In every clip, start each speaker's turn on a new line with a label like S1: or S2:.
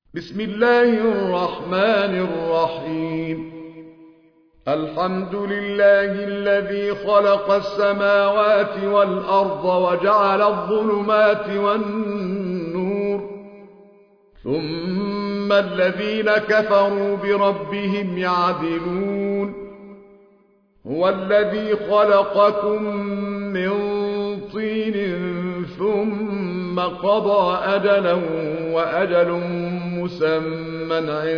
S1: بسم الله الرحمن الرحيم. الحمد لله الذي خلق السماوات والأرض وجعل الظلمات والنور، ثم الذين كفروا بربهم يعدلون. هو الذي خلقكم من طين ثم قضى أجلا وأجل مسمى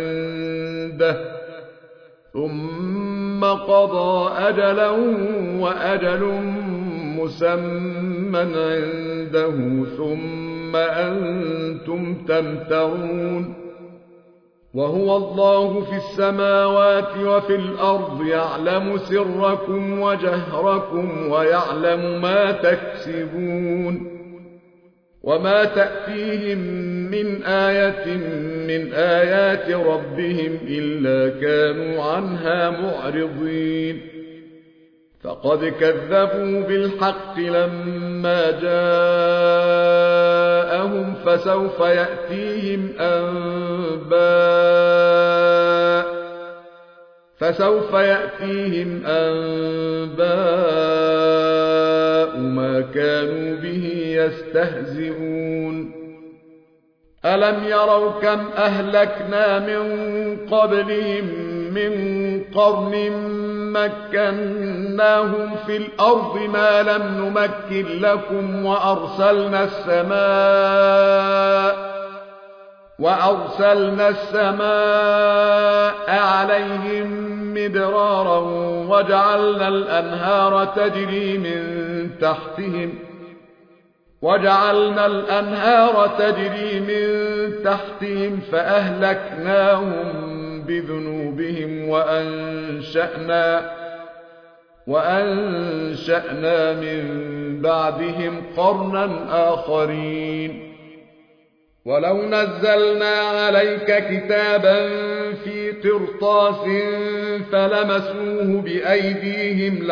S1: عنده ثم أنتم تمترون. وهو الله في السماوات وفي الأرض، يعلم سركم وجهركم ويعلم ما تكسبون. وما تأتيهم من آية من آيات ربهم إلا كانوا عنها معرضين. فقد كذبوا بالحق لما جاءهم، فسوف يأتيهم أنباء ما كانوا به يستهزئون. ألم يروا كم أهلكنا من قبلهم من قرن مكناهم في الأرض ما لم نمكن لكم، وأرسلنا السماء عليهم مدرارا وجعلنا الأنهار تجري من تحتهم فأهلكناهم بذنوبهم وأنشأنا من بعدهم قرنا آخرين. ولو نزلنا عليك كتابا في قرطاس فلمسوه بأيديهم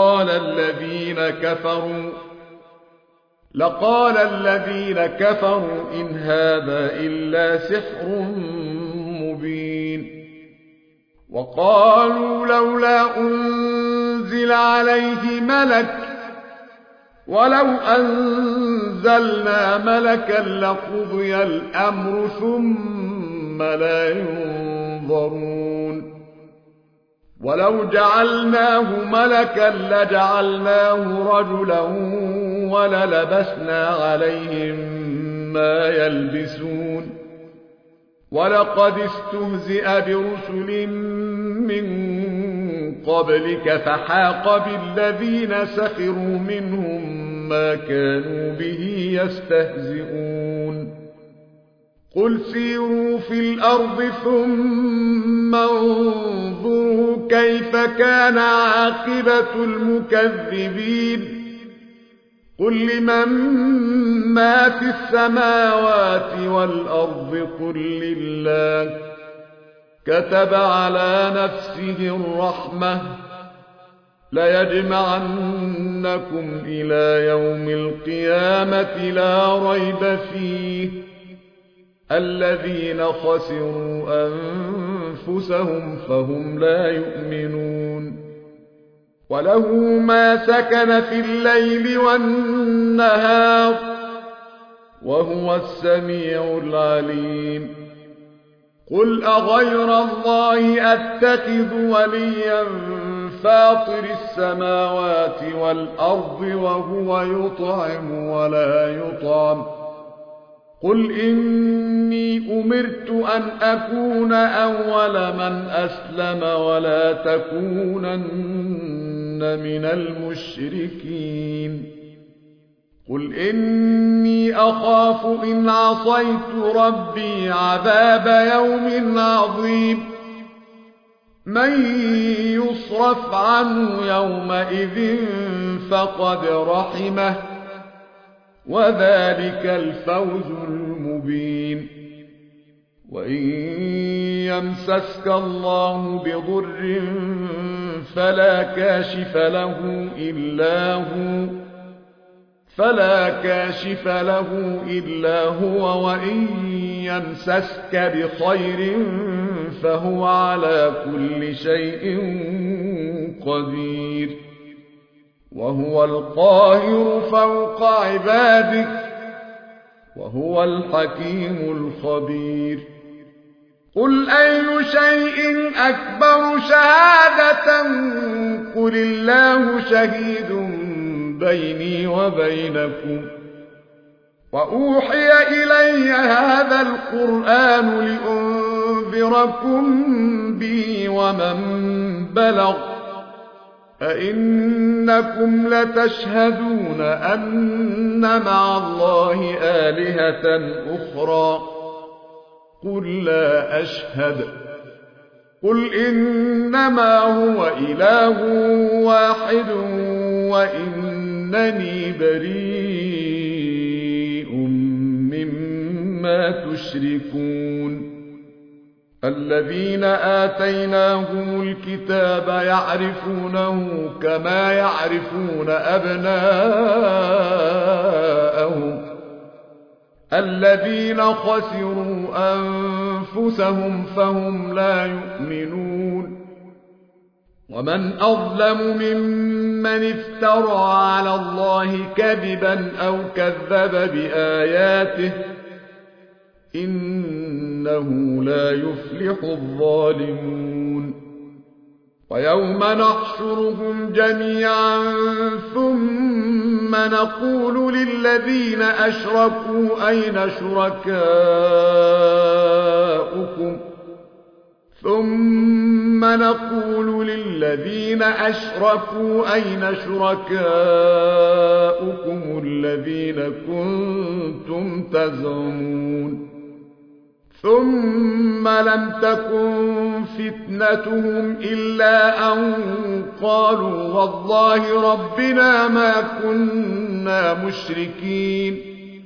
S1: لقال الذين كفروا إن هذا إلا سحر مبين. وقالوا لولا أنزل عليه ملك، ولو أنزلنا ملكا لقضي الأمر ثم لا ينظرون. ولو جعلناه ملكا لجعلناه رجلا وللبسنا عليهم ما يلبسون. ولقد استهزئ برسل من قبلك فحاق بالذين سخروا منهم ما كانوا به يستهزئون. قل سيروا في الأرض ثم انظروا كيف كان عاقبة المكذبين. قل لمن ما في السماوات والأرض قل لله. كتب على نفسه الرحمة ليجمعنكم إلى يوم القيامة لا ريب فيه. الذين خسروا أنفسهم فهم لا يؤمنون. وله ما سكن في الليل والنهار وهو السميع العليم. قل أغير الله أتخذ وليا فاطر السماوات والأرض وهو يطعم ولا يطعم. قل إني أمرت أن أكون أول من أسلم ولا تكونن من المشركين. قل إني أخاف إن عصيت ربي عذاب يوم عظيم. من يصرف عنه يومئذ فقد رحمه وذلك الفوز المبين. وإن يمسسك الله بضر فلا كاشف له إلا هو وإن يمسسك بخير فهو على كل شيء قدير وهو القاهر فوق عباده وهو الحكيم الخبير قل أي شيء أكبر شهادة قل الله شهيد بيني وبينكم وأوحي إلي هذا القرآن لأنذركم به ومن بلغ أئنكم لتشهدون أن مع الله آلهة أخرى قل لا أشهد قل إنما هو إله واحد وإنني بريء مما تشركون الذين آتيناهم الكتاب يعرفونه كما يعرفون أبناءهم الذين خسروا أنفسهم فهم لا يؤمنون ومن أظلم ممن افترى على الله كذبا أو كذب بآياته إنه لا يفلح الظالمون ويوم نحشرهم جميعا ثم نقول للذين أشركوا أين شركاؤكم الذين كنتم تزعمون ثم لم تكن فتنتهم إلا أن قالوا والله ربنا ما كنا مشركين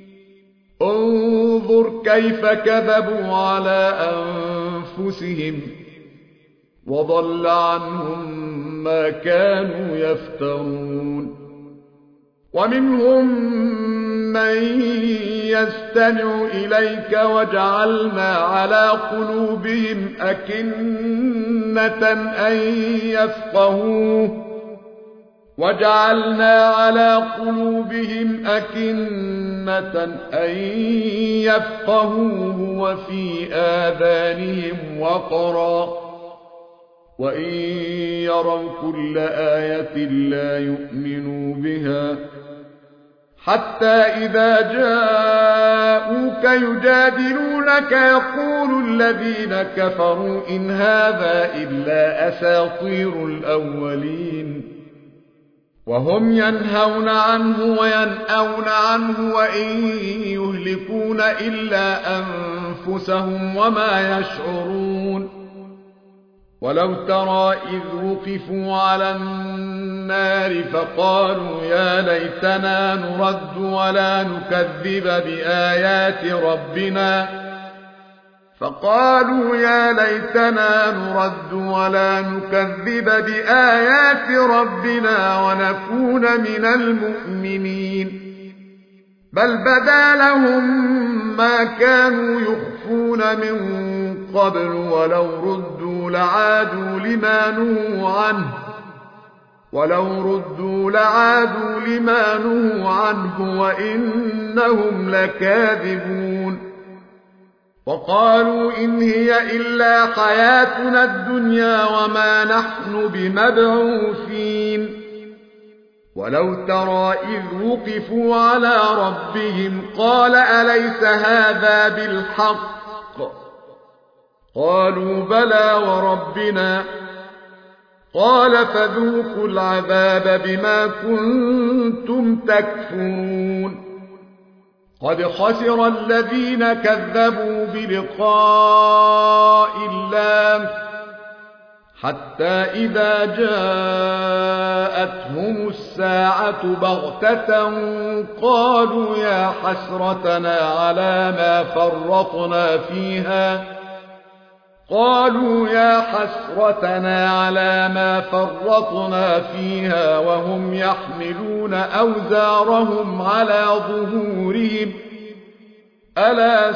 S1: انظر كيف كذبوا على أنفسهم وضل عنهم ما كانوا يفترون ومنهم من يستمع إليك وجعلنا على قلوبهم أكنة أن يفقهوه وفي آذانهم وقرا وإن يروا كل آية لا يؤمنوا بها حتى إذا جاءوك يجادلونك يقول الذين كفروا إن هذا إلا أساطير الأولين وهم ينهون عنه وينأون عنه وإن يهلكون إلا أنفسهم وما يشعرون ولو ترى إذ وقفوا على النار فقالوا يا ليتنا نرد ولا نكذب بآيات ربنا ونكون من المؤمنين بل بدا لهم ما كانوا يخفون من قبل ولو ردوا لعادوا لما نهوا عنه وإنهم لكاذبون وقالوا إن هي إلا حياتنا الدنيا وما نحن بمبعوثين ولو ترى إذ وقفوا على ربهم قال أليس هذا بالحق قالوا بلى وربنا قال فذوقوا العذاب بما كنتم تكفرون قد خسر الذين كذبوا بلقاء الله حتى إذا جاءتهم الساعة بغتة قالوا يا حسرتنا على ما فرطنا فيها وهم يحملون أوزارهم على ظهورهم ألا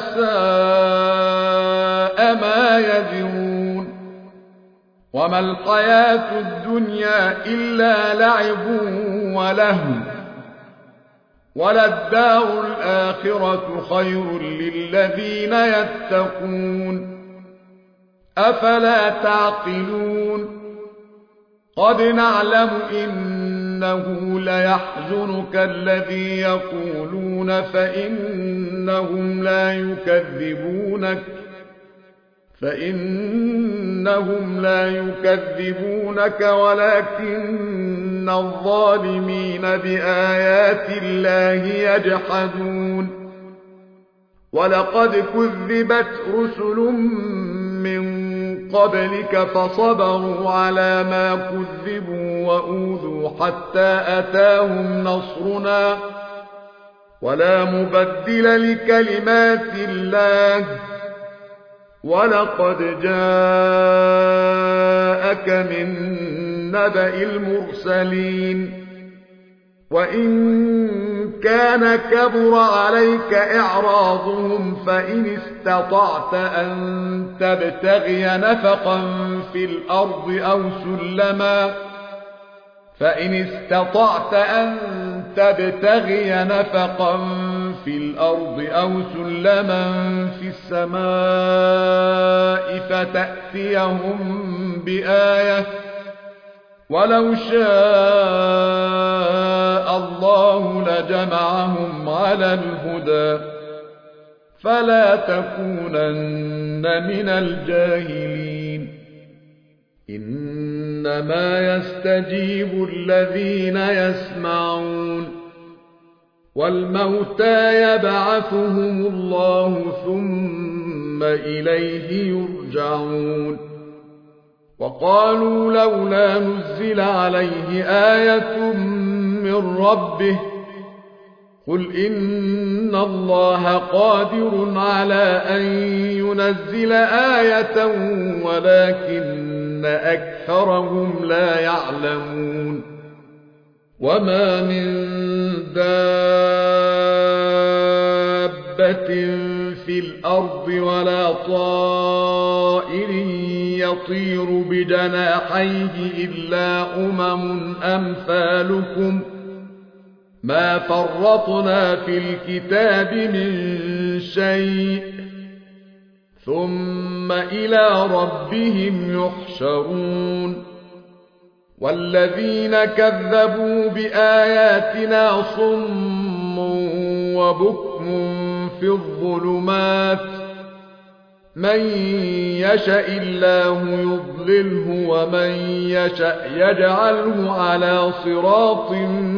S1: ساء ما يزرون وما الحياة الدنيا إلا لعب ولهو وللدار الآخرة خير للذين يتقون أفلا تعقلون قد نعلم إنه ليحزنك الذي يقولون فإنهم لا يكذبونك ولكن الظالمين بآيات الله يجحدون ولقد كذبت رسل من قبلك فصبروا على ما كذبوا وأوذوا حتى أتاهم نصرنا ولا مبدل لكلمات الله ولقد جاءك من نبأ المرسلين وإن كان كبر عليك إعراضهم فإن استطعت أن تبتغي نفقا في الأرض أو سلما في السماء فتأتيهم بآية ولو شاء الله لجمعهم على الهدى فلا تكونن من الجاهلين إنما يستجيب الذين يسمعون والموتى يبعثهم الله ثم إليه يرجعون وقالوا لولا نزل عليه آية من ربه قل إن الله قادر على أن ينزل آية ولكن أكثرهم لا يعلمون وما من دابة في الأرض ولا طائر يطير بجناحيه إلا أمثالكم ما فرطنا في الكتاب من شيء ثم إلى ربهم يحشرون والذين كذبوا بآياتنا صم وبكم في الظلمات من يشاء الله يضلله ومن يشاء يجعله على صراط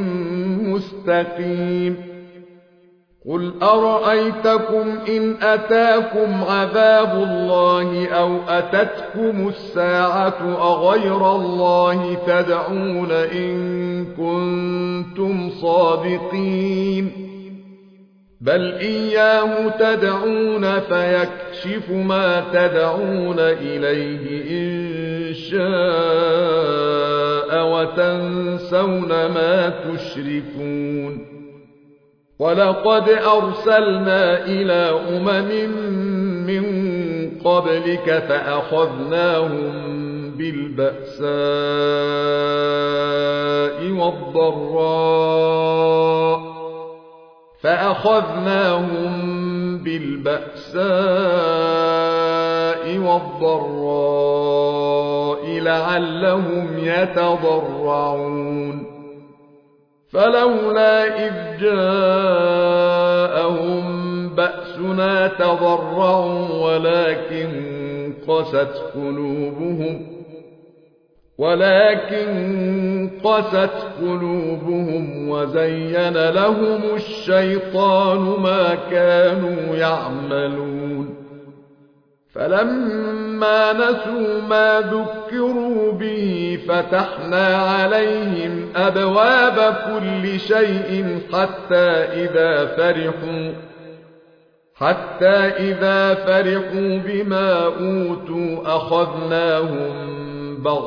S1: مستقيم قل أرأيتكم إن أتاكم عذاب الله أو أتتكم الساعة أغير الله تدعون إن كنتم صادقين بل إياه تدعون فيكشف ما تدعون إليه إن شاء وتنسون ما تشركون ولقد أرسلنا إلى من قبلك فأخذناهم بالبأساء والضراء لعلهم يتضرعون فلولا إذ جاءهم بأسنا تضرعوا ولكن قست قلوبهم وزين لهم الشيطان ما كانوا يعملون فلما نسوا ما ذكروا به فتحنا عليهم أبواب كل شيء حتى إذا فرحوا بما أوتوا أخذناهم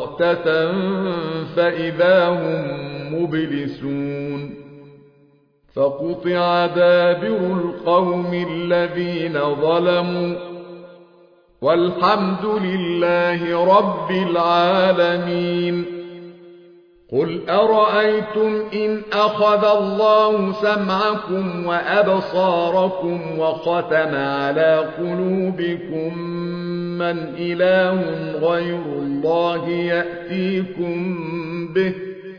S1: بغتة فإذا هم مبلسون فقطع دابر القوم الذين ظلموا والحمد لله رب العالمين. قل أرأيتم إن أخذ الله سمعكم وأبصاركم وختم على قلوبكم من إله غير الله يأتيكم به؟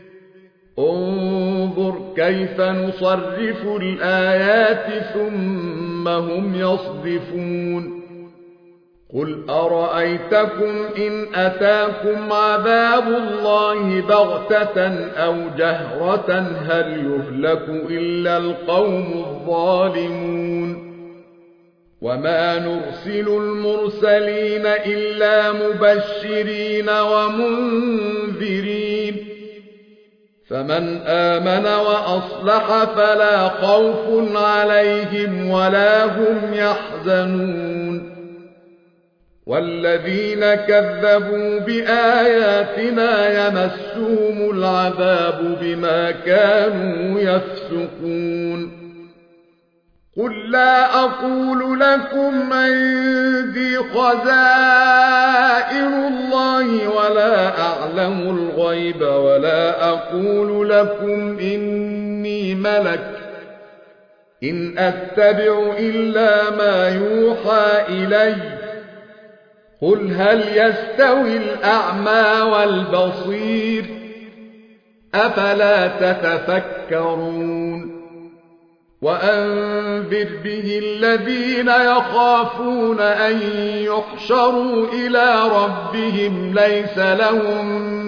S1: انظر كيف نصرف الآيات ثم هم يصدفون. قل أرأيتكم إن أتاكم عذاب الله بغتة أو جهرة هل يهلك إلا القوم الظالمون؟ وما نرسل المرسلين إلا مبشرين ومنذرين، فمن آمن وأصلح فلا خوف عليهم ولا هم يحزنون. والذين كذبوا بآياتنا يمسهم العذاب بما كانوا يفسقون. قل لا أقول لكم عندي خزائن الله ولا أعلم الغيب ولا أقول لكم إني ملك إن أتبع إلا ما يوحى إلي. قل هل يستوي الأعمى والبصير أفلا تتفكرون. وأنذر به الذين يخافون أن يحشروا إلى ربهم ليس لهم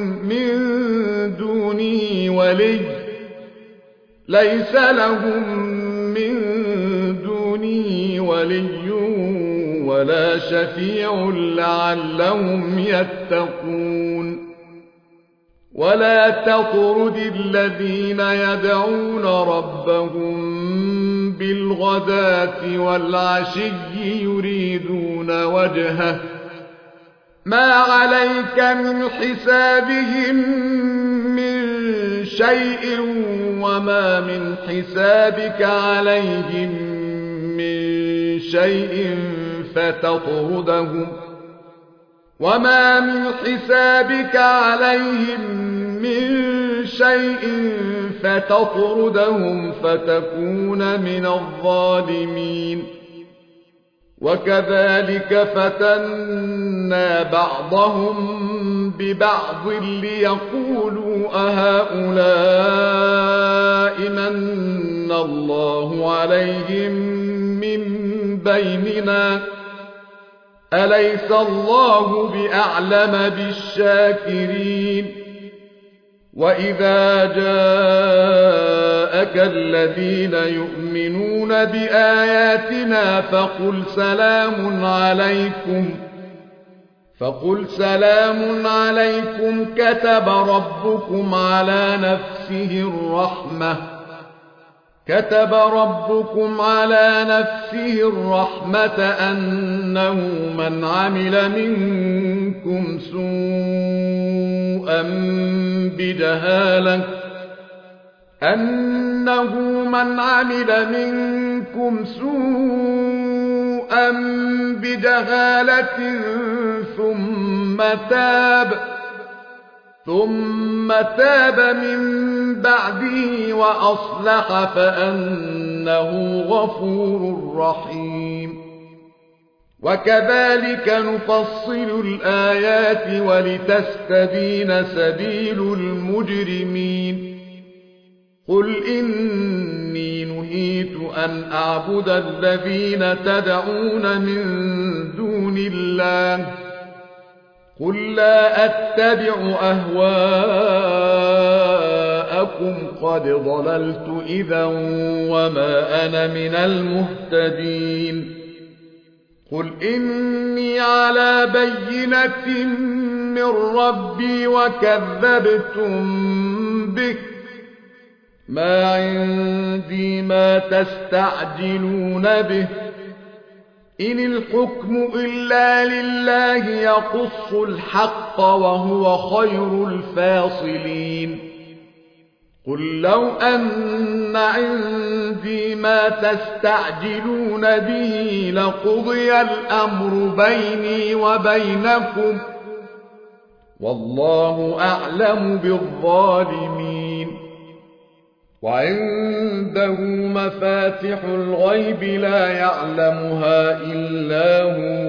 S1: من دونه ولي ولا شفيع لعلهم يتقون. ولا تطرد الذين يدعون ربهم بالغداة والعشي يريدون وجهه ما عليك من حسابهم من شيء وما من حسابك عليهم من شيء فتطردهم وما من حسابك عليهم من شيء فتطردهم فتكون من الظالمين. وكذلك فتنا بعضهم ببعض ليقولوا أهؤلاء من الله عليهم من بيننا أليس الله بأعلم بالشاكرين. وإذا جاءك الذين يؤمنون بآياتنا فقل سلام عليكم كتب ربكم على نفسه الرحمة أنه من عمل منكم سوءا بجهالة ثم تاب من بعده وأصلح فأنه غفور رحيم. وكذلك نفصل الآيات ولتستبين سبيل المجرمين. قل إني نهيت أن أعبد الذين تدعون من دون الله قل لا أتبع أهواءكم قد ضللت إذا وما أنا من المهتدين. قل إني على بينة من ربي وكذبتم به ما عندي ما تستعجلون به إن الحكم إلا لله يقص الحق وهو خير الفاصلين. قل لو أن عندي ما تستعجلون به لقضي الأمر بيني وبينكم والله أعلم بالظالمين وعنده مفاتح الغيب لا يعلمها إلا هو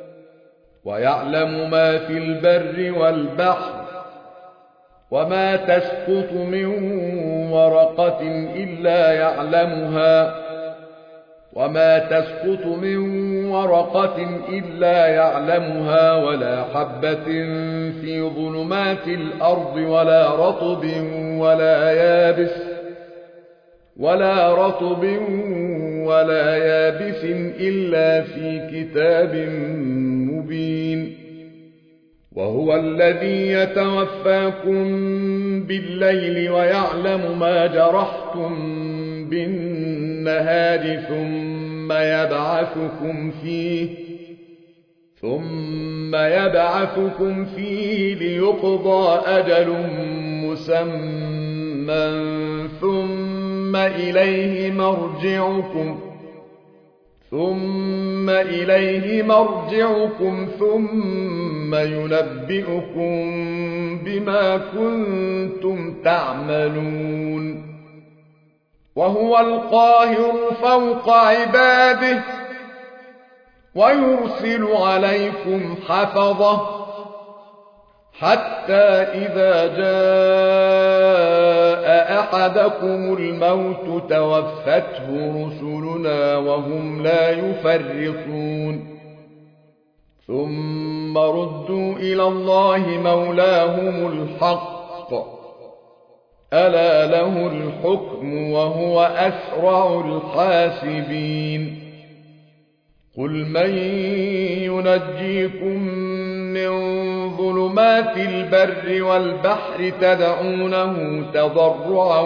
S1: ويعلم ما في البر والبحر وما تسقط من ورقة إلا يعلمها ولا حبة في ظلمات الأرض ولا رطب ولا يابس إلا في كتاب مبين وهو الذي يتوفاكم بالليل ويعلم ما جرحتم بالنهار ثم يبعثكم فيه ليقضى أجل مسمى ثم إليه مرجعكم ثم ينبئكم بما كنتم تعملون وهو القاهر فوق عباده ويرسل عليكم حفظة حتى إذا جاء أحدكم الموت توفته رسلنا وهم لا يفرطون ثم ردوا إلى الله مولاهم الحق ألا له الحكم وهو أسرع الحاسبين قل من ينجيكم من ظلمات البر والبحر تدعونه تضرعا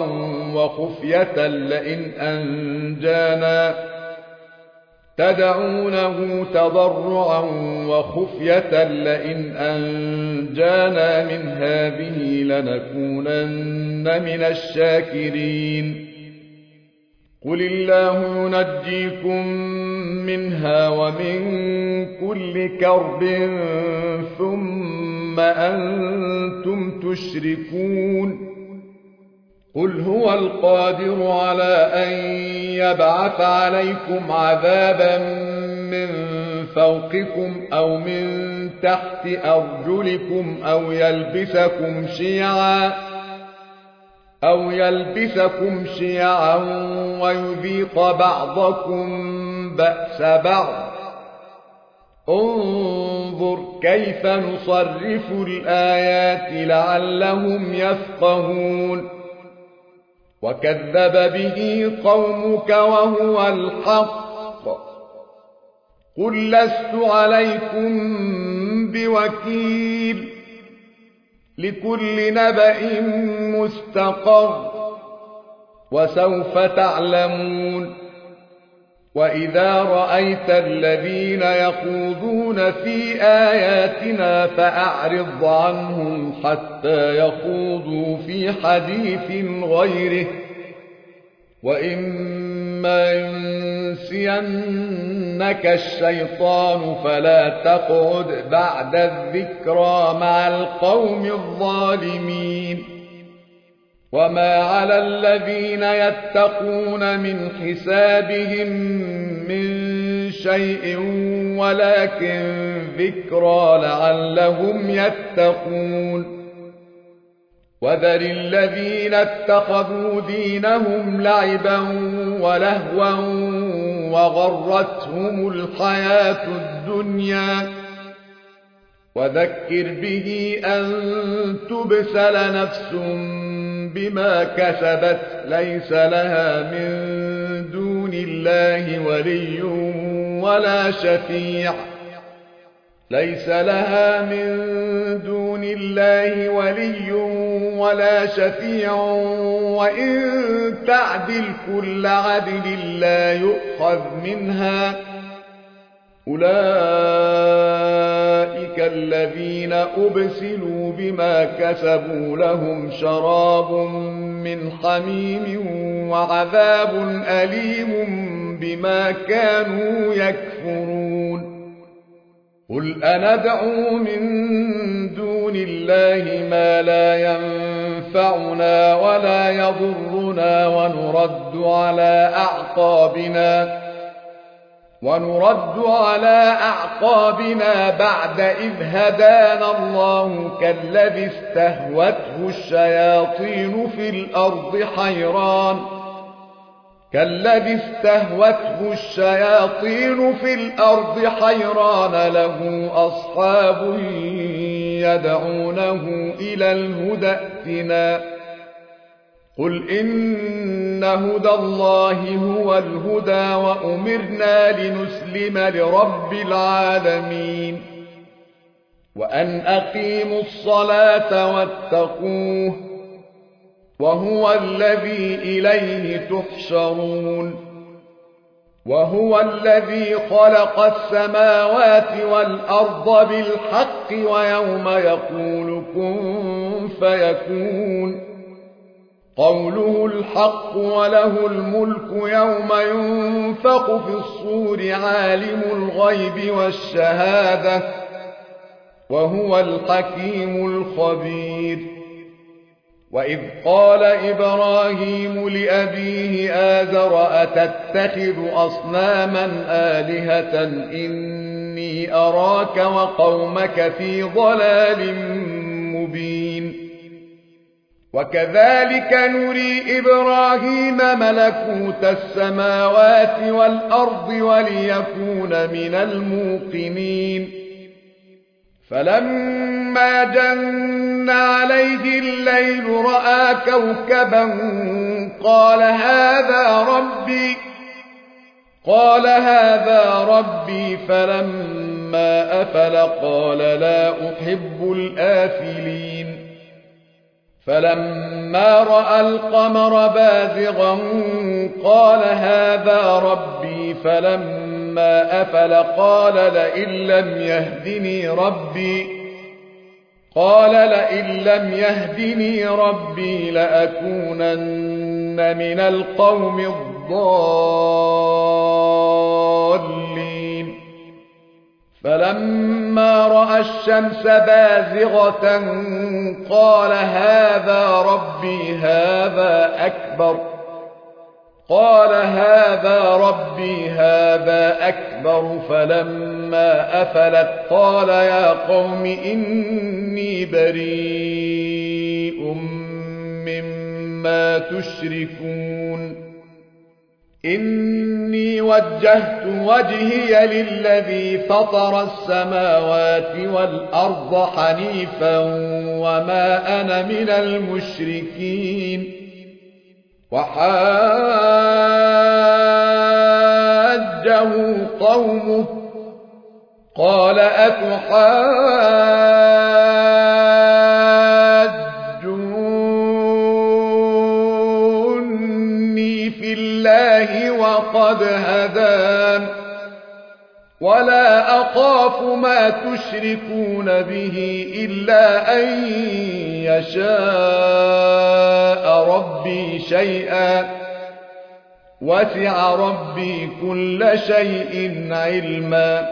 S1: وخفية لئن أنجانا من هذه لنكونن من الشاكرين قل الله ينجيكم منها ومن كل كرب ثم أنتم تشركون قل هو القادر على أن يبعث عليكم عذابا من فوقكم أو من تحت أرجلكم أو يلبسكم شيعا ويذيق بعضكم بأس بعض انظر كيف نصرف الآيات لعلهم يفقهون وكذب به قومك وهو الحق قل لست عليكم بوكيل لكل نبأ مستقر وسوف تعلمون وإذا رأيت الذين يخوضون في آياتنا فأعرض عنهم حتى يخوضوا في حديث غيره وإما ينسينك الشيطان فلا تقعد بعد الذكرى مع القوم الظالمين وما على الذين يتقون من حسابهم من شيء ولكن ذكرى لعلهم يتقون وذر الذين اتخذوا دينهم لعبا ولهوا وغرتهم الحياة الدنيا وذكر به أن تبسل نفس بما كسبت ليس لها من دون الله ولي ولا شفيع وإن تعدل كل عدل لا يؤخذ منها أولئك الذين أبسلوا بما كسبوا لهم شراب من حميم وعذاب أليم بما كانوا يكفرون قل أندعو من دون الله ما لا ينفعنا ولا يضرنا ونرد على أعقابنا بعد إذ هدانا الله كالذي استهوته الشياطين في الأرض حيران له أصحاب يدعونه إلى الهدى ائتنا قل إن هدى الله هو الهدى وأمرنا لنسلم لرب العالمين وأن أقيموا الصلاة واتقوه وهو الذي إليه تحشرون وهو الذي خلق السماوات والأرض بالحق ويوم يقول كن فيكون قوله الحق وله الملك يوم ينفخ في الصور عالم الغيب والشهادة وهو الحكيم الخبير وإذ قال إبراهيم لأبيه آزر أتتخذ أصناما آلهة إني أراك وقومك في ضلال مبين وكذلك نري إبراهيم ملكوت السماوات والأرض وليكون من الموقنين فلما جن عليه الليل رأى كوكبا قال هذا ربي فلما أفل قال لا أحب الآفلين فلما رأى القمر بازغا قال هذا ربي فلما أفل قال لئن لم يهدني ربي لأكونن من القوم الضالين فلما رأى الشمس بازغة قال هذا ربي هذا أكبر فلما أفلت قال يا قوم إني بريء مما تشركون إني وجهت وجهي للذي فطر السماوات والأرض حنيفا وما أنا من المشركين وحاجه قومه قال أتحاجوني في الله وقد هدان ولا أخاف ما تشركون به إلا أن يشاء ربي شيئا وسع ربي كل شيء علما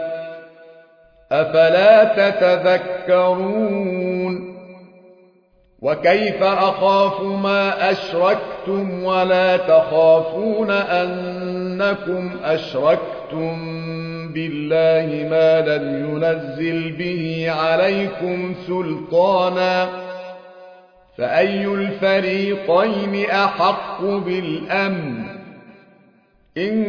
S1: أفلا تتذكرون وكيف أخاف ما أشركتم ولا تخافون أنكم أشركتم بالله ما لم ينزل به عليكم سلطانا فأي الفريقين أحق بالأمن إن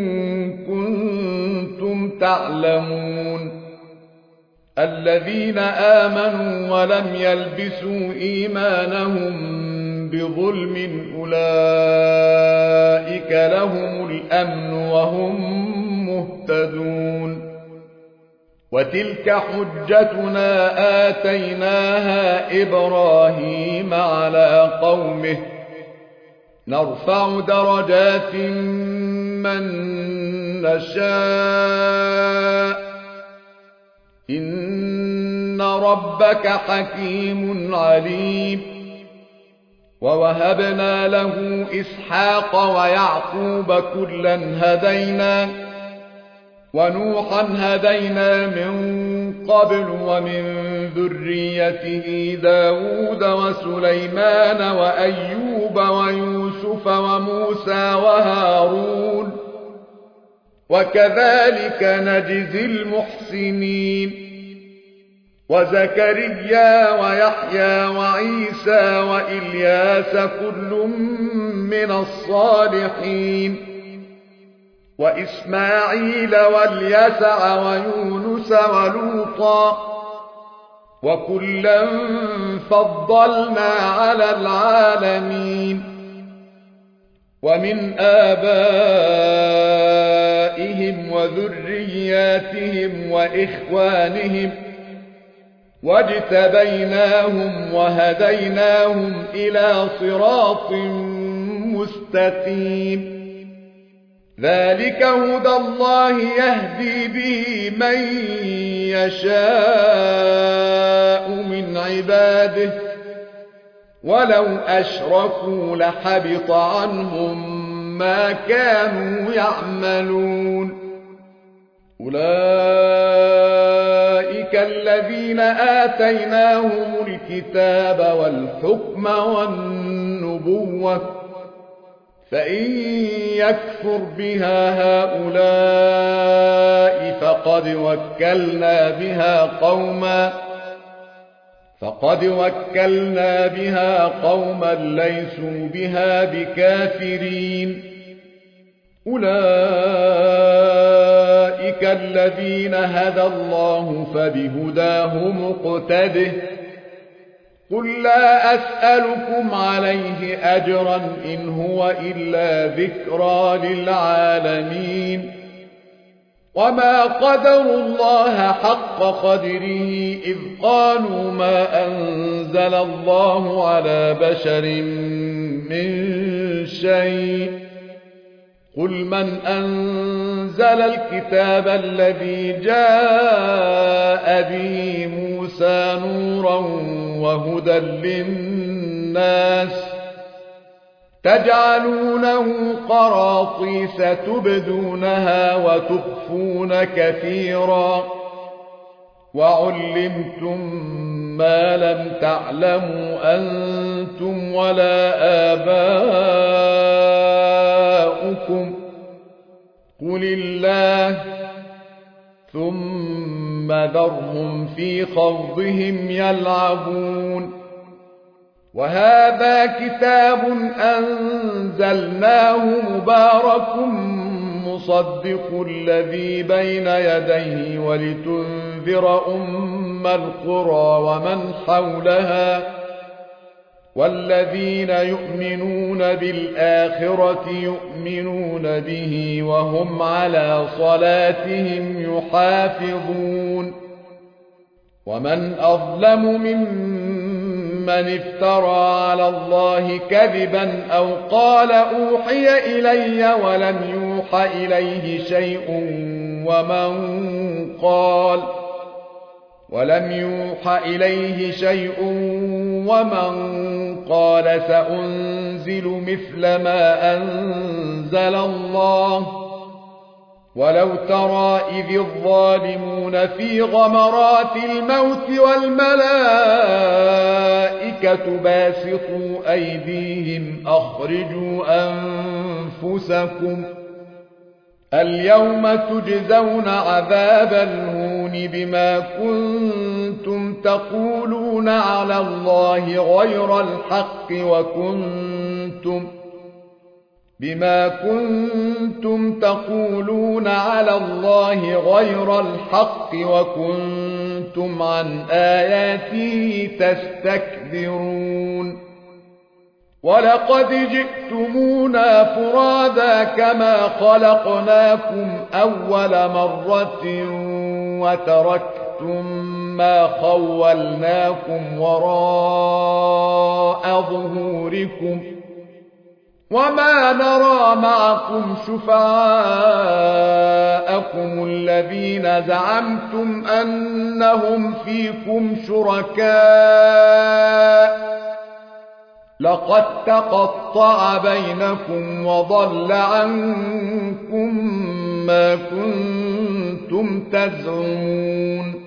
S1: كنتم تعلمون الذين آمنوا ولم يلبسوا إيمانهم بظلم أولئك لهم الأمن وهم مهتدون وتلك حجتنا آتيناها إبراهيم على قومه نرفع درجات من نشاء إن ربك حكيم عليم ووهبنا له إسحاق ويعقوب كلا هدينا ونوحا هدينا من قبل ومن ذريته داود وسليمان وأيوب ويوسف وموسى وهارون وكذلك نجزي المحسنين وزكريا ويحيى وعيسى وإلياس كل من الصالحين وإسماعيل واليسع ويونس ولوطا وكلا فضلنا على العالمين ومن آبائهم وذرياتهم وإخوانهم واجتبيناهم وهديناهم إلى صراط مستقيم ذلك هدى الله يهدي به من يشاء من عباده ولو أشركوا لحبط عنهم ما كانوا يعملون أولئك الذين آتيناهم الكتاب والحكم والنبوة فإن يكفر بها هؤلاء فقد وكلنا بها قوما ليسوا بها بكافرين أولئك الذين هدى الله فبهداه مقتده قل لا أسألكم عليه أجرا إن هو إلا ذكرى للعالمين وما قدروا الله حق قدره إذ قالوا ما أنزل الله على بشر من شيء قل من أنزل الكتاب الذي جاء به موسى نورا وهدى للناس تجعلونه قراطيس تبدونها وتخفون كثيرا وعلمتم ما لم تعلموا أنتم ولا آباؤكم قل الله ثم ذرهم في خوضهم يلعبون وهذا كتاب أنزلناه مبارك مصدق الذي بين يديه ولتنذر أم القرى ومن حولها والذين يؤمنون بالآخرة يؤمنون به وهم على صلاتهم يحافظون ومن أظلم ممن افترى على الله كذبا أو قال أوحي إلي ولم يوح إليه شيء ومن قال سأنزل مثل ما أنزل الله ولو ترى إذ الظالمون في غمرات الموت والملائكة باسطوا أيديهم أخرجوا أنفسكم اليوم تجزون عذاب الهون بما كنتم تقولون على الله غير الحق وكنتم عن آياته تستكبرون ولقد جئتمونا فرادا كما خلقناكم أول مرة وتركتم ما خولناكم وراء ظهوركم وما نرى معكم شفعاءكم الذين زعمتم أنهم فيكم شركاء لقد تقطع بينكم وضل عنكم ما كنتم تزعمون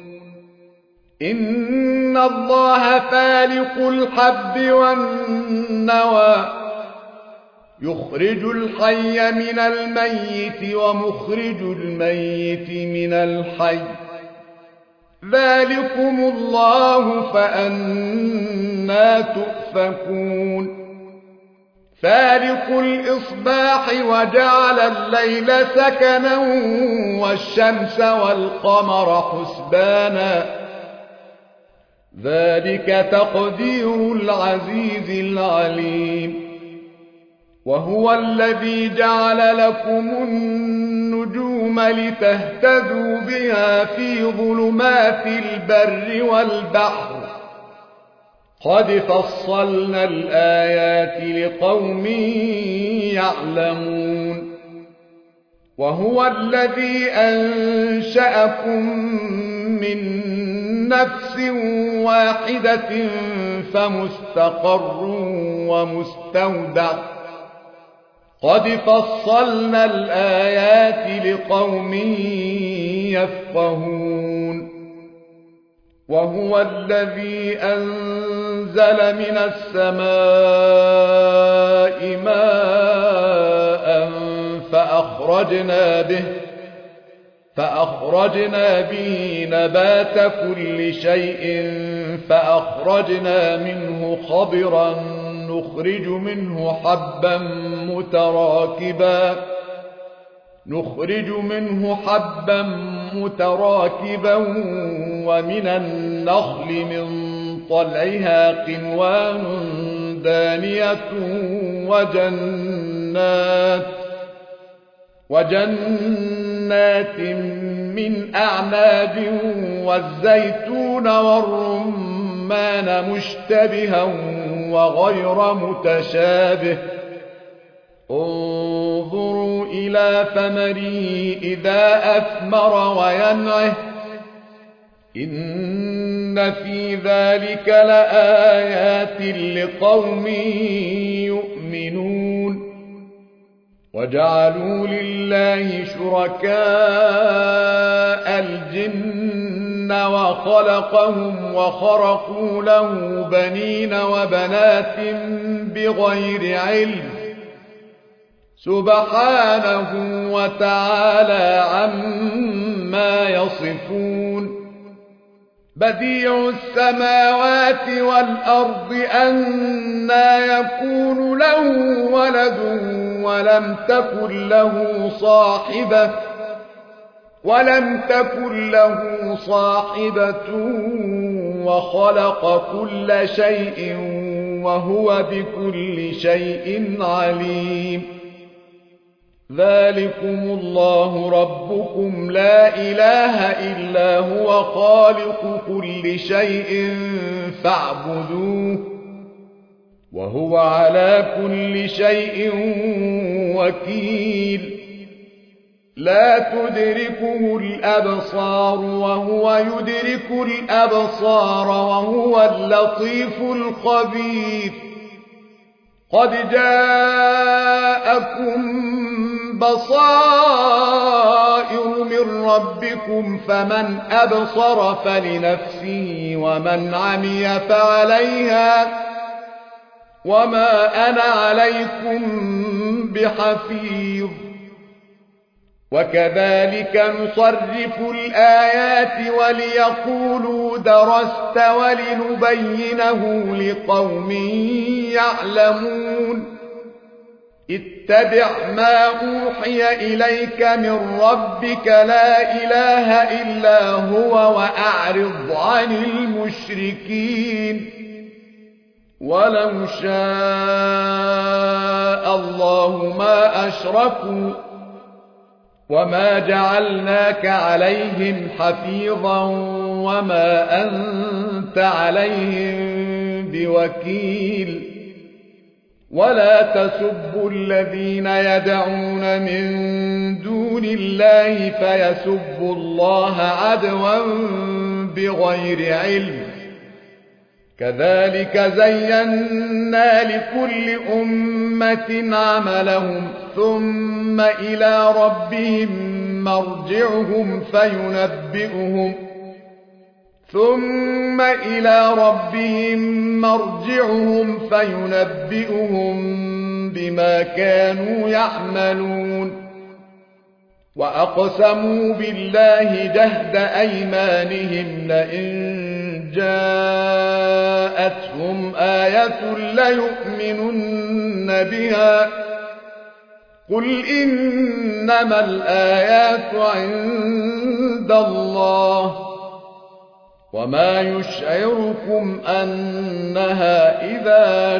S1: إن الله فالق الحب والنوى يخرج الحي من الميت ومخرج الميت من الحي ذلكم الله فأنى تؤفكون فالق الإصباح وجعل الليل سكنا والشمس والقمر حسبانا ذلك تقدير العزيز العليم وهو الذي جعل لكم النجوم لتهتدوا بها في ظلمات البر والبحر قد فصلنا الآيات لقوم يعلمون وهو الذي أنشأكم من نفس واحدة فمستقر ومستودع قد فصلنا الآيات لقوم يفقهون وهو الذي أنزل من السماء ماء فأخرجنا به نبات كل شيء فأخرجنا منه خضرا نخرج منه حبا متراكبا ومن النخل من طلعها قنوان دانية وجنات من أعناب والزيتون والرمان مشتبها وغير متشابه انظروا إلى ثمره إذا أثمر وينعه إن في ذلك لآيات لقوم يؤمنون وجعلوا لله شركاء الجن وخلقهم وخرقوا له بنين وبنات بغير علم سبحانه وتعالى عما يصفون بديع السماوات والأرض أنى يكون له ولد ولم تكن له صاحبة وخلق كل شيء وهو بكل شيء عليم ذلكم الله ربكم لا إله إلا هو خالق كل شيء فاعبدوه وهو على كل شيء وكيل لا تدركه الأبصار وهو يدرك الأبصار وهو اللطيف الخبير قد جاءكم بصائر من ربكم فمن أبصر فلنفسه ومن عمي فعليها وما أنا عليكم بحفيظ وكذلك نصرف الآيات وليقولوا درست ولنبينه لقوم يعلمون اتبع ما أوحي إليك من ربك لا إله إلا هو وأعرض عن المشركين ولو شاء الله ما أشركوا وما جعلناك عليهم حفيظا وما أنت عليهم بوكيل ولا تسبوا الذين يدعون من دون الله فيسبوا الله عدوا بغير علم كذلك زينا لكل أمة عملهم ثم إلى ربهم مرجعهم فينبئهم بما كانوا يعملون وأقسموا بالله جهد أيمانهم لئن جاءتهم آية ليؤمنن بها قل إنما الآيات عند الله وما يشعركم أنها إذا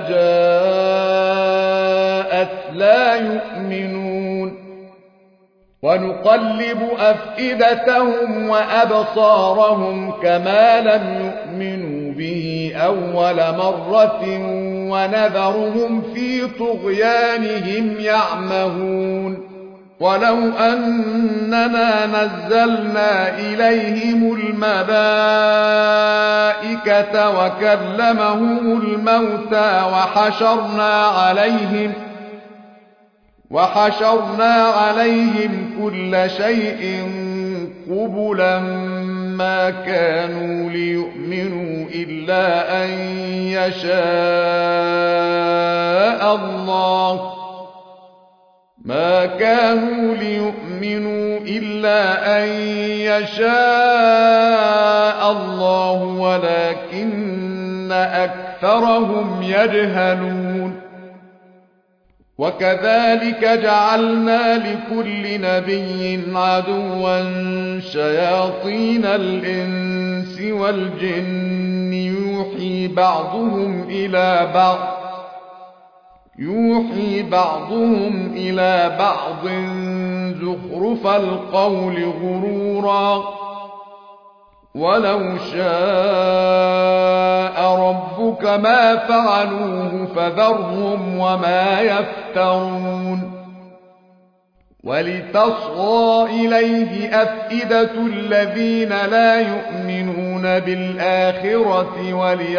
S1: جاءت لا يؤمنون ونقلب أفئدتهم وأبصارهم كما لم يؤمنوا به أول مرة ونذرهم في طغيانهم يعمهون ولو أننا نزلنا إليهم الملائكة وكلمهم الموتى وحشرنا عليهم كل شيء قبلا ما كانوا ليؤمنوا إلا أن يشاء الله ولكن أكثرهم يجهلون وكذلك جعلنا لكل نبي عدوا شياطين الإنس والجن يوحي بعضهم إلى بعض زخرف القول غرورا ولو شاء ربك ما فعلوه فذرهم وما يفترون ولتصغى إليه أفئدة الذين لا يؤمنون بالآخرة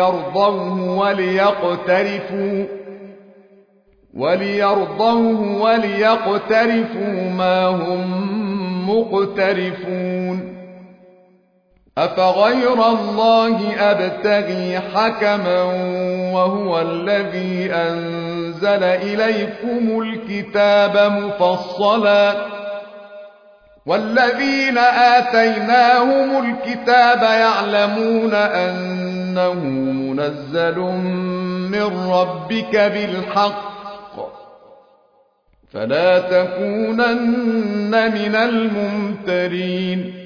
S1: وليرضوه وليقترفوا ما هم مقترفون أفغير الله أبتغي حكما وهو الذي أنزل إليكم الكتاب مفصلا والذين آتيناهم الكتاب يعلمون أنه منزل من ربك بالحق فلا تكونن من الممترين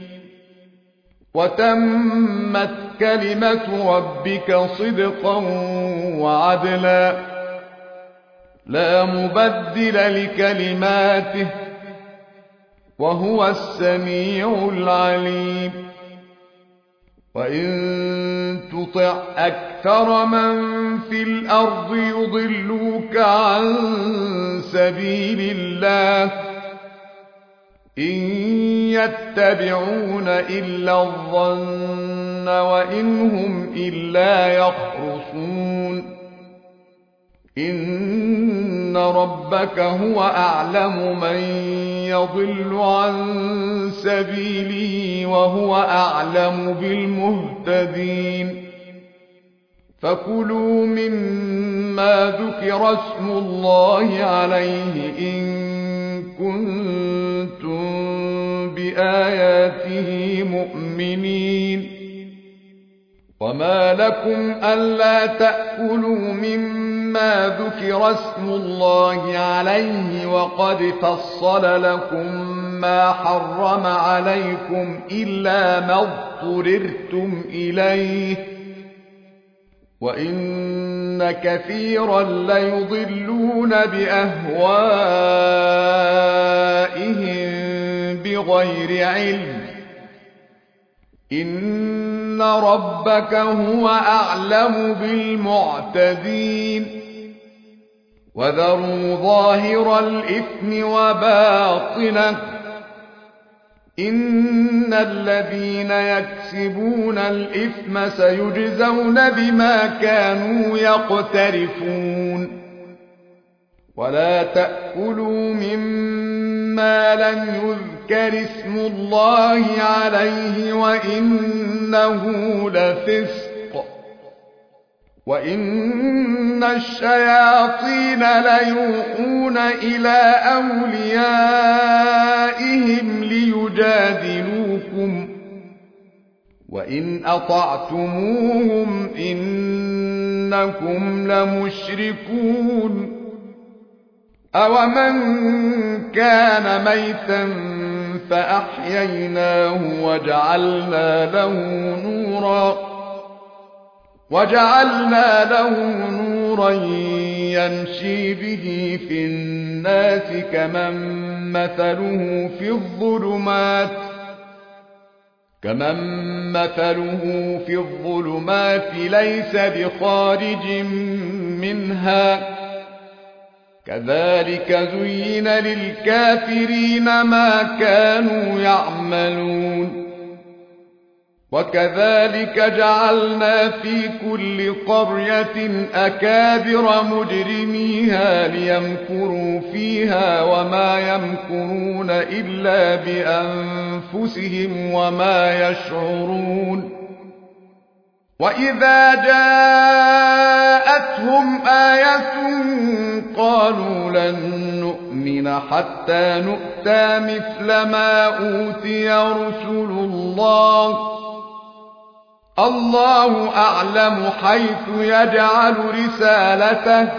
S1: وتمت كلمة ربك صدقا وعدلا لا مبدل لكلماته وهو السميع العليم وإن تطع أكثر من في الأرض يضلوك عن سبيل الله إن يتبعون إلا الظن وإن هم إلا يخرصون إن ربك هو أعلم من يضل عن سبيله وهو أعلم بالمهتدين فكلوا مما ذكر اسم الله عليه إن كنتم بآياته مؤمنين وما لكم ألا تأكلوا مما ذكر اسم الله عليه وقد فصل لكم ما حرم عليكم إلا ما اضطررتم إليه وإن كثيرا ليضلون بأهوائهم بغير علم إن ربك هو أعلم بالمعتدين وذروا ظاهر الإثم وباطنه إن الذين يكسبون الإثم سيجزون بما كانوا يقترفون ولا تأكلوا مما لم يذكر اسم الله عليه وإنه لفسق وإن الشياطين ليوحون إلى أوليائهم ليجادلوكم وإن أطعتموهم إنكم لمشركون أومن كان ميتا فأحييناه وجعلنا له نورا يمشي به في الناس كمن مثله في الظلمات ليس بخارج منها كذلك زين للكافرين ما كانوا يعملون وكذلك جعلنا في كل قرية أكابر مجرميها ليمكروا فيها وما يمكرون إلا بأنفسهم وما يشعرون وإذا جاءتهم آية قالوا لن نؤمن حتى نؤتى مثل ما أوتي رسل الله أعلم حيث يجعل رسالته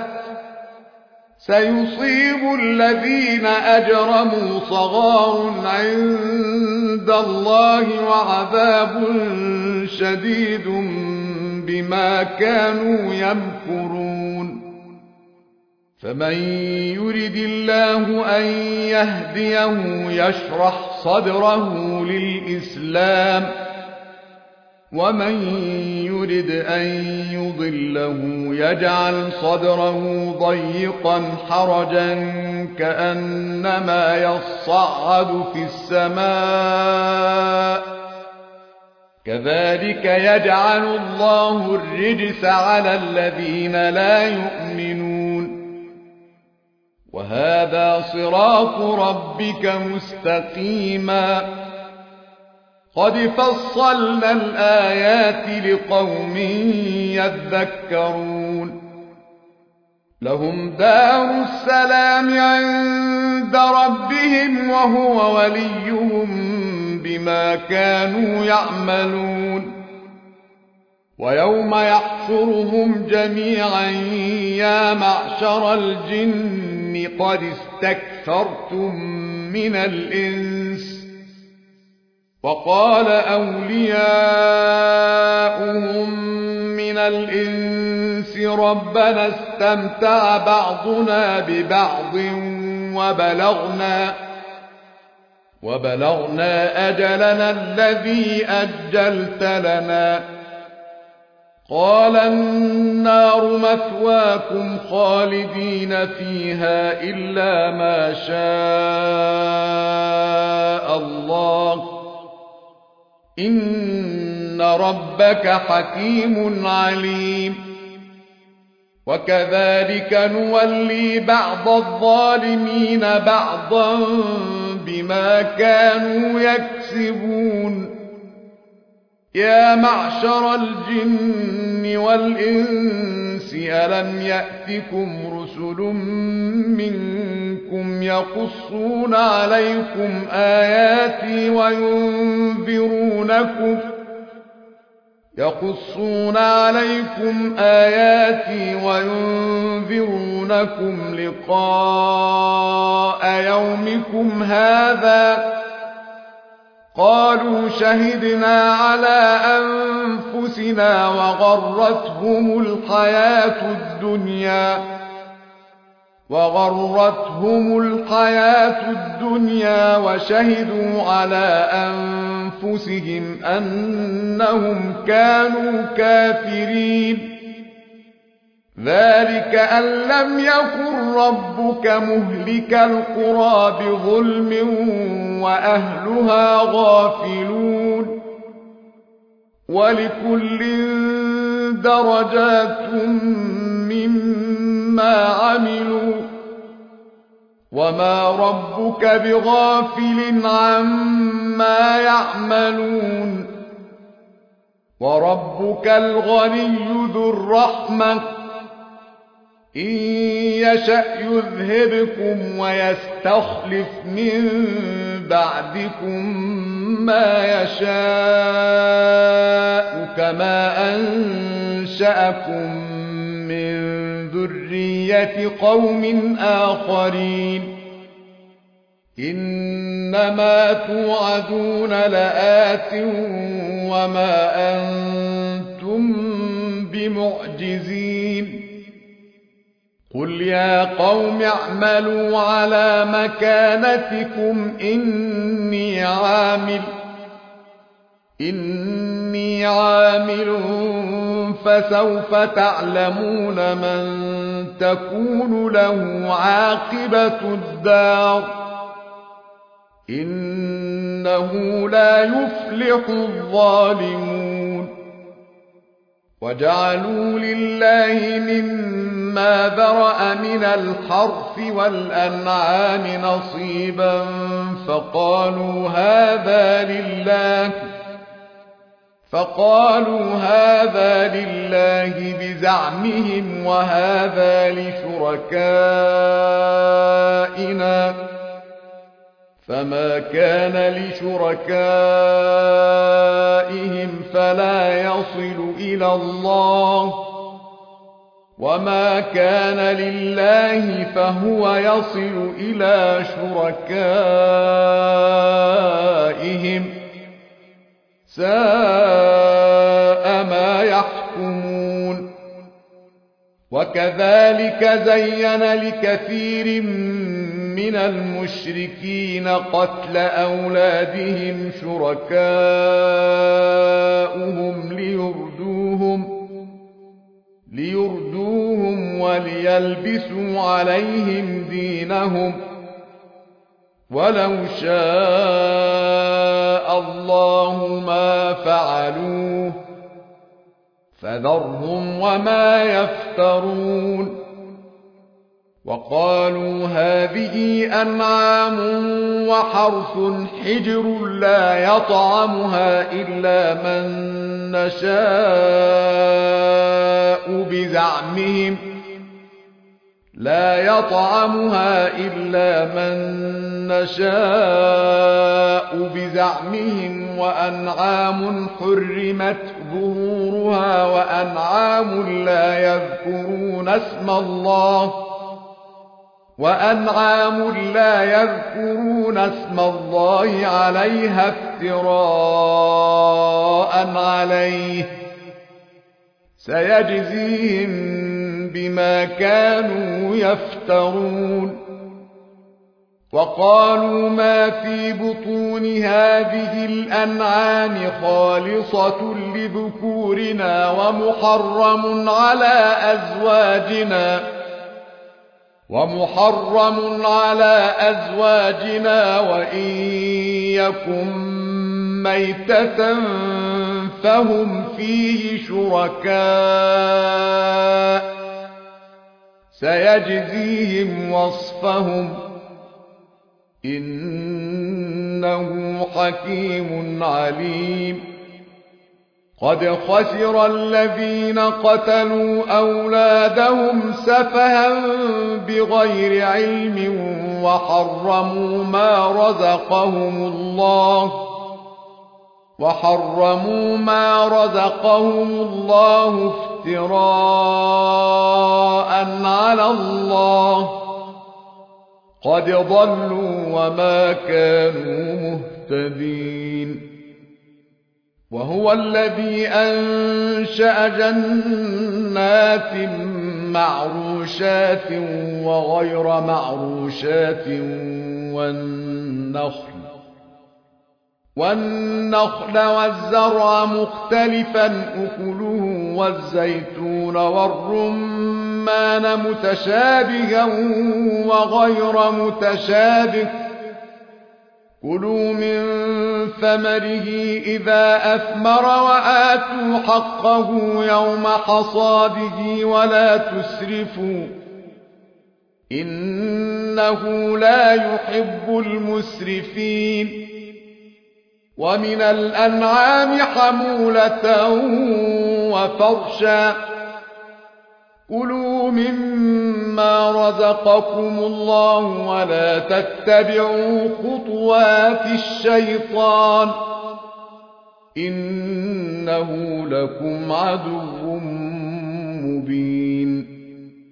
S1: سيصيب الذين أجرموا صغار عند الله وعذاب شديد بما كانوا يمكرون فمن يرد الله أن يهديه يشرح صدره للإسلام ومن يرد أن يضله يجعل صدره ضيقا حرجا كأنما يصعد في السماء كذلك يجعل الله الرجس على الذين لا يؤمنون وهذا صراط ربك مستقيما قد فصلنا الآيات لقوم يذكرون لهم دار السلام عند ربهم وهو وليهم بما كانوا يعملون ويوم يحشرهم جميعا يا معشر الجن قد استكثرتم من الإنس وقال أولياؤهم من الإنس ربنا استمتع بعضنا ببعض وبلغنا أجلنا الذي أجلت لنا قال النار مثواكم خالدين فيها إلا ما شاء الله إن ربك حكيم عليم وكذلك نولي بعض الظالمين بعضا بما كانوا يكسبون يا معشر الجن والإنس ألم يأتكم رسل منكم يقصون عليكم آياتي وينذرونكم لقاء يومكم هذا قالوا شهدنا على أنفسنا وغرتهم الحياة الدنيا وشهدوا على أنفسهم أنهم كانوا كافرين ذلك أن لم يكن ربك مهلك القرى بظلم وأهلها غافلون ولكل درجات مما عملوا وما ربك بغافل عما يعملون وربك الغني ذو الرحمة إن يشأ يذهبكم ويستخلف من بعدكم ما يشاء كما أنشأكم من ذرية قوم آخرين إنما توعدون لآت وما أنتم بمعجزين قل يا قوم اعملوا على مكانتكم إني عامل فسوف تعلمون من تكون له عاقبة الدار إنه لا يفلح الظالمون وجعلوا لله مما ذرأ من الحرث والأنعام نصيبا فقالوا هذا لله بزعمهم وهذا لشركائنا فما كان لشركائهم فلا يصل إلى الله وما كان لله فهو يصل إلى شركائهم ساء ما يحكمون وكذلك زين لكثير من المشركين قتل أولادهم شركاؤهم ليردوهم وليلبسوا عليهم دينهم ولو شاء الله ما فعلوه فذرهم وما يفترون وقالوا هذه أنعام وحرث حجر لا يطعمها إلا من نشاء بزعمهم وأنعام حرمت ظهورها وأنعام لا يذكرون اسم الله عليها افتراء عليه سيجزيهم بما كانوا يفترون وقالوا ما في بطون هذه الأنعام خالصة لذكورنا ومحرم على أزواجنا وإن يكن ميتة فهم فيه شركاء سيجزيهم وصفهم إنه حكيم عليم قد خسر الذين قتلوا أولادهم سفها بغير علم وحرموا ما رزقهم الله افتراء على الله قد ضلوا وما كانوا مهتدين وهو الذي أنشأ جنات معروشات وغير معروشات والنخل والزرع مختلفا أكله والزيتون والرمان والرمان متشابها وغير متشابه كلوا من ثمره إذا أثمر وآتوا حقه يوم حصاده ولا تسرفوا إنه لا يحب المسرفين ومن الأنعام حمولة وفرشا كلوا مما رزقكم الله ولا تتبعوا خطوات الشيطان إنه لكم عدو مبين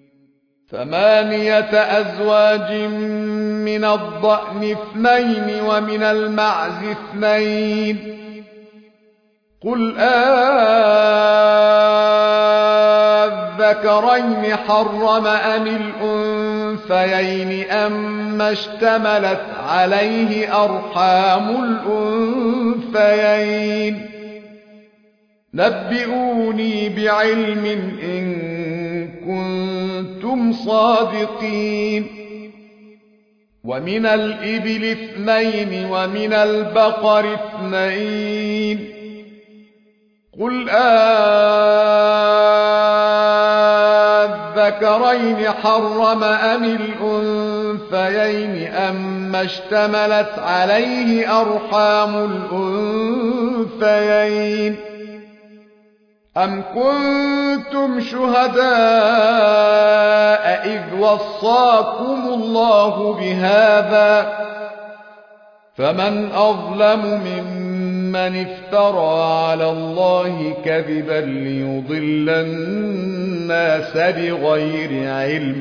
S1: 8 أزواج من الضأن 2 ومن المعز 2 قل الذكرين حرم أم الأنثيين أما اشتملت عليه أرحام الأنثيين نبئوني بعلم إن كنتم صادقين ومن الإبل 2 ومن البقر 2 قل الذكرين حرم أم الأنثيين أما اشتملت عليه أرحام الأنثيين أم كنتم شهداء إذ وصاكم الله بهذا فمن أظلم ممن افترى على الله كذبا ليضل الناس بغير علم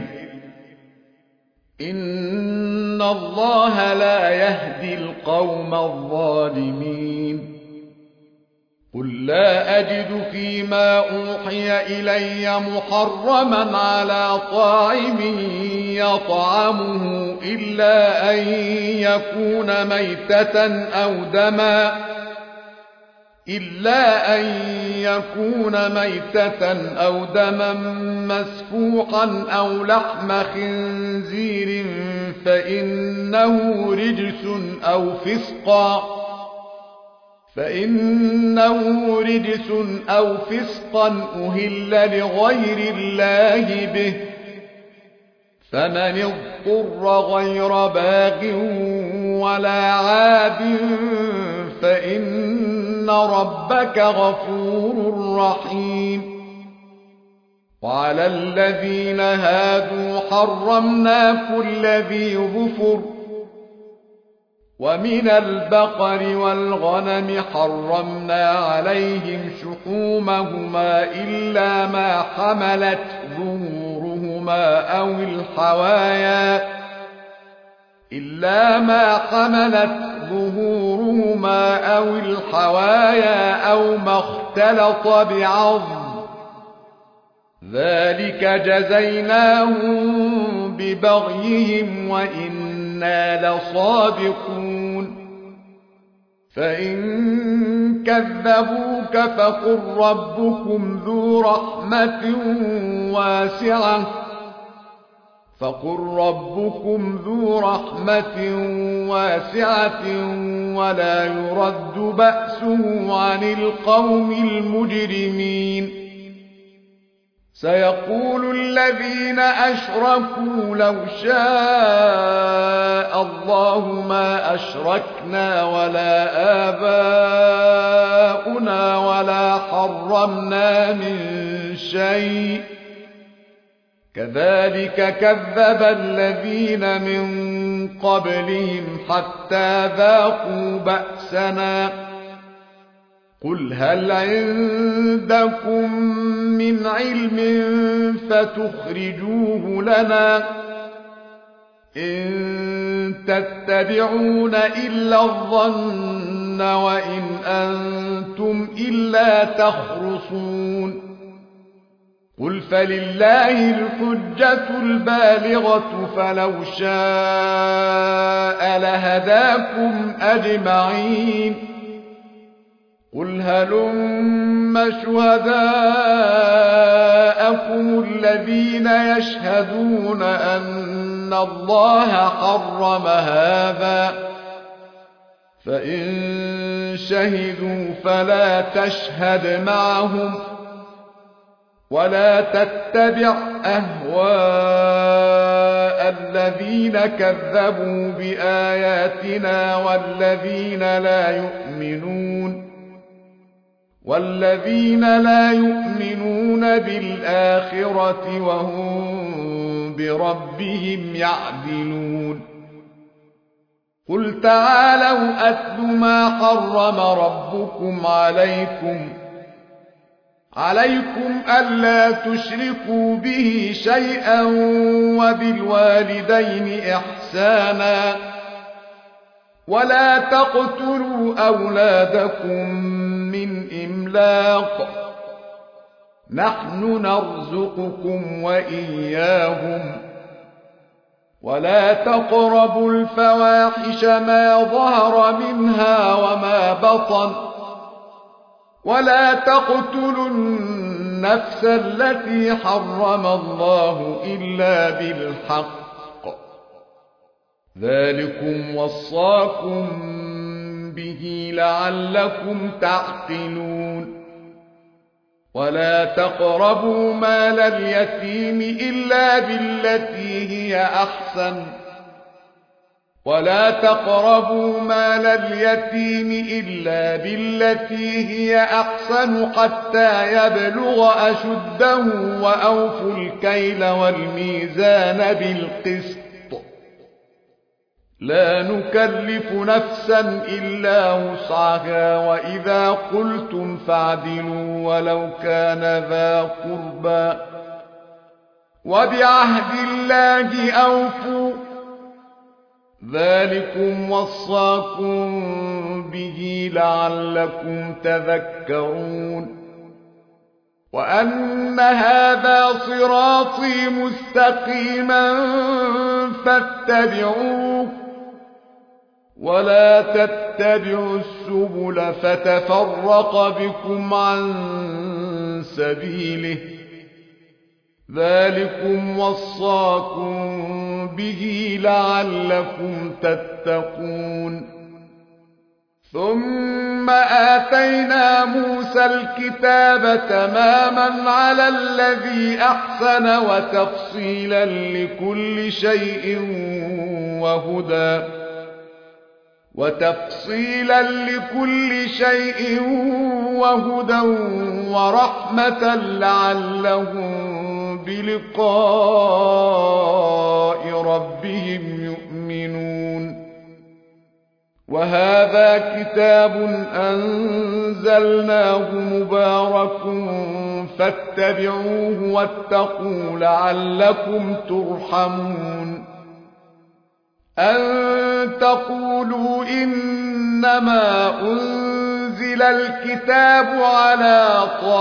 S1: إن الله لا يهدي القوم الظالمين قل لا أجد فيما أوحي إلي محرما على طاعم يطعمه إلا أن يكون ميتة أو دما مسفوحا أو لحم خنزير فإنه رجس أو فسقا أهل لغير الله به فمن اضطر غير باغ ولا عاد فإن ربك غفور رحيم وعلى الذين هادوا حرمنا كل ذي ظفر ومن البقر والغنم حرمنا عليهم شحومهما إلا ما حملت ظهورهما أو الحوايا أو ما اختلط بعظم ذلك جزيناهم ببغيهم وإنا لصادقون فإن كذبوك فقل ربكم ذو رحمة واسعة ولا يرد بأسه عن القوم المجرمين سيقول الذين أشركوا لو شاء الله ما أشركنا ولا آباؤنا ولا حرمنا من شيء كذلك كذب الذين من قبلهم حتى ذاقوا بأسنا قل هل عندكم من علم فتخرجوه لنا إن تتبعون إلا الظن وإن أنتم إلا تخرصون قل فلله الحجة البالغة فلو شاء لهداكم أجمعين قل هلم شهداءكم الذين الذين يشهدون أن الله حرم هذا فإن شهدوا فلا تشهد معهم ولا تتبع أهواء الذين كذبوا بآياتنا والذين لا يؤمنون بالآخرة وهم بربهم يعدلون قل تعالوا أتل ما حرم ربكم عليكم ألا تشركوا به شيئا وبالوالدين إحسانا ولا تقتلوا أولادكم من إملاق نحن نرزقكم وإياهم ولا تقربوا الفواحش ما ظهر منها وما بطن ولا تقتلوا النفس التي حرم الله إلا بالحق ذلكم وصاكم به لعلكم تعقلون ولا تقربوا مال اليتيم إلا بالتي هي أحسن حتى يبلغ أشده وأوفوا الكيل والميزان بالقسط لا نكلف نفسا إلا وسعها وإذا قلتم فاعدلوا ولو كان ذا قربى وبعهد الله أوفوا ذلكم وصاكم به لعلكم تذكرون وأن هذا صراطي مستقيما فاتبعوه ولا تتبعوا السبل فتفرق بكم عن سبيله ذلكم وصاكم به لعلكم تتقون ثم آتينا موسى الكتاب تماما على الذي أحسن وتفصيلا لكل شيء وهدى ورحمة لعلهم بلقاء ربهم يؤمنون وهذا كتاب أنزلناه مبارك فاتبعوه واتقوا لعلكم ترحمون أن تقولوا إنما أنزل الكتاب على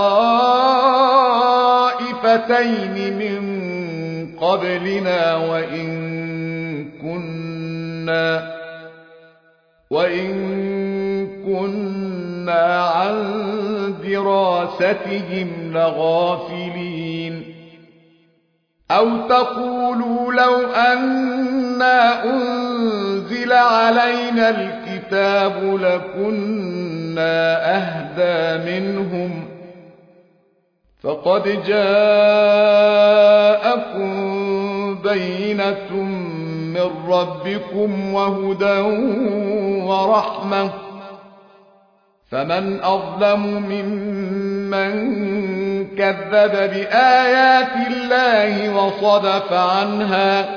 S1: طائفتين من قبلنا وإن كنا عن دراستهم لغافلين أو تقولوا لو أنا أنزل علينا الكتاب لكنا أهدى منهم فقد جاءكم بينة من ربكم وهدى ورحمة فمن أظلم ممن كذب بآيات الله وصدف عنها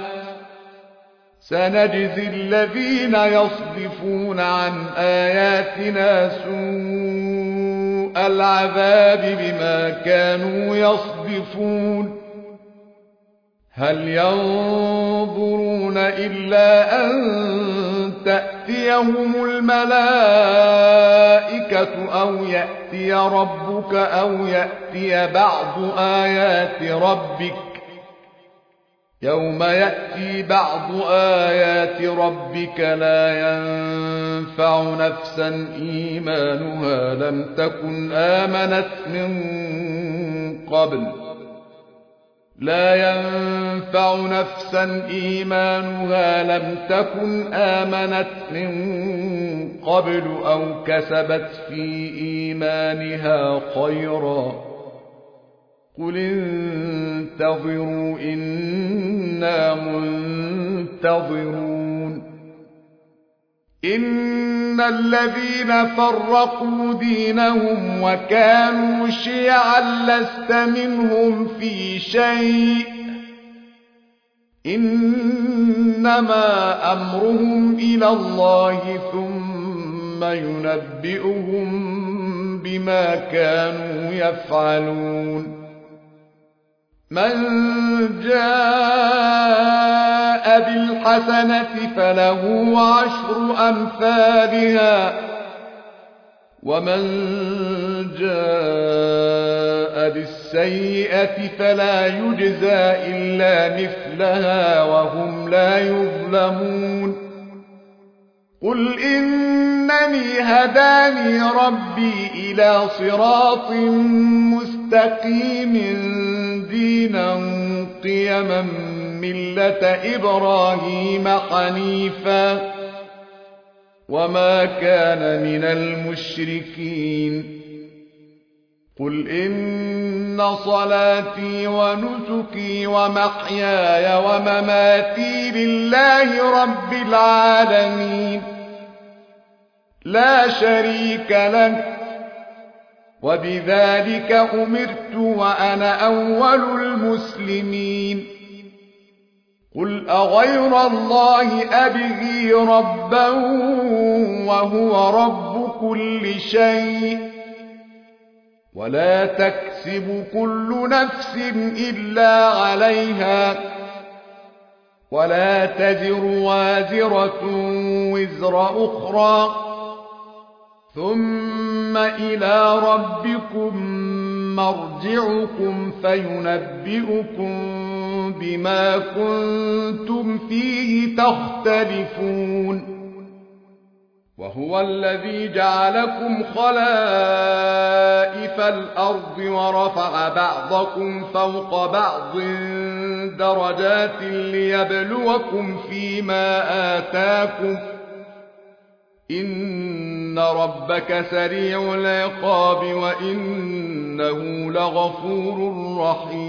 S1: سنجزي الذين يصدفون عن آياتنا سوء العذاب بما كانوا يصدفون هل ينظرون إلا أن تأتيهم الملائكة أو يأتي ربك أو يأتي بعض آيات ربك يوم يأتي بعض آيات ربك لا ينفع نفسا إيمانها لم تكن آمنت من قبل لا ينفع نفسا إيمانها لم تكن آمنت من قبل أو كسبت في إيمانها خيرا قل انتظروا إنا منتظرون إن الذين فرقوا دينهم وكانوا شيعا لست منهم في شيء إنما أمرهم إلى الله ثم ينبئهم بما كانوا يفعلون من جاء بالحسنة فله 10 أمثالها ومن جاء بالسيئة فلا يجزى إلا مثلها وهم لا يظلمون قل إنني هداني ربي إلى صراط مستقيم دينا قيما ملة إبراهيم حنيفا وما كان من المشركين قل إن صلاتي ونسكي ومحياي ومماتي لله رب العالمين لا شريك له وبذلك أمرت وأنا أول المسلمين قل أغير الله أبغي ربا وهو رب كل شيء ولا تكسب كل نفس إلا عليها ولا تزر وازرة وزر أخرى ثم إلى ربكم مرجعكم فينبئكم بما كنتم فيه تختلفون وهو الذي جعلكم خلائف الأرض ورفع بعضكم فوق بعض درجات ليبلوكم فيما آتاكم إن ربك سريع العقاب وإنه لغفور رحيم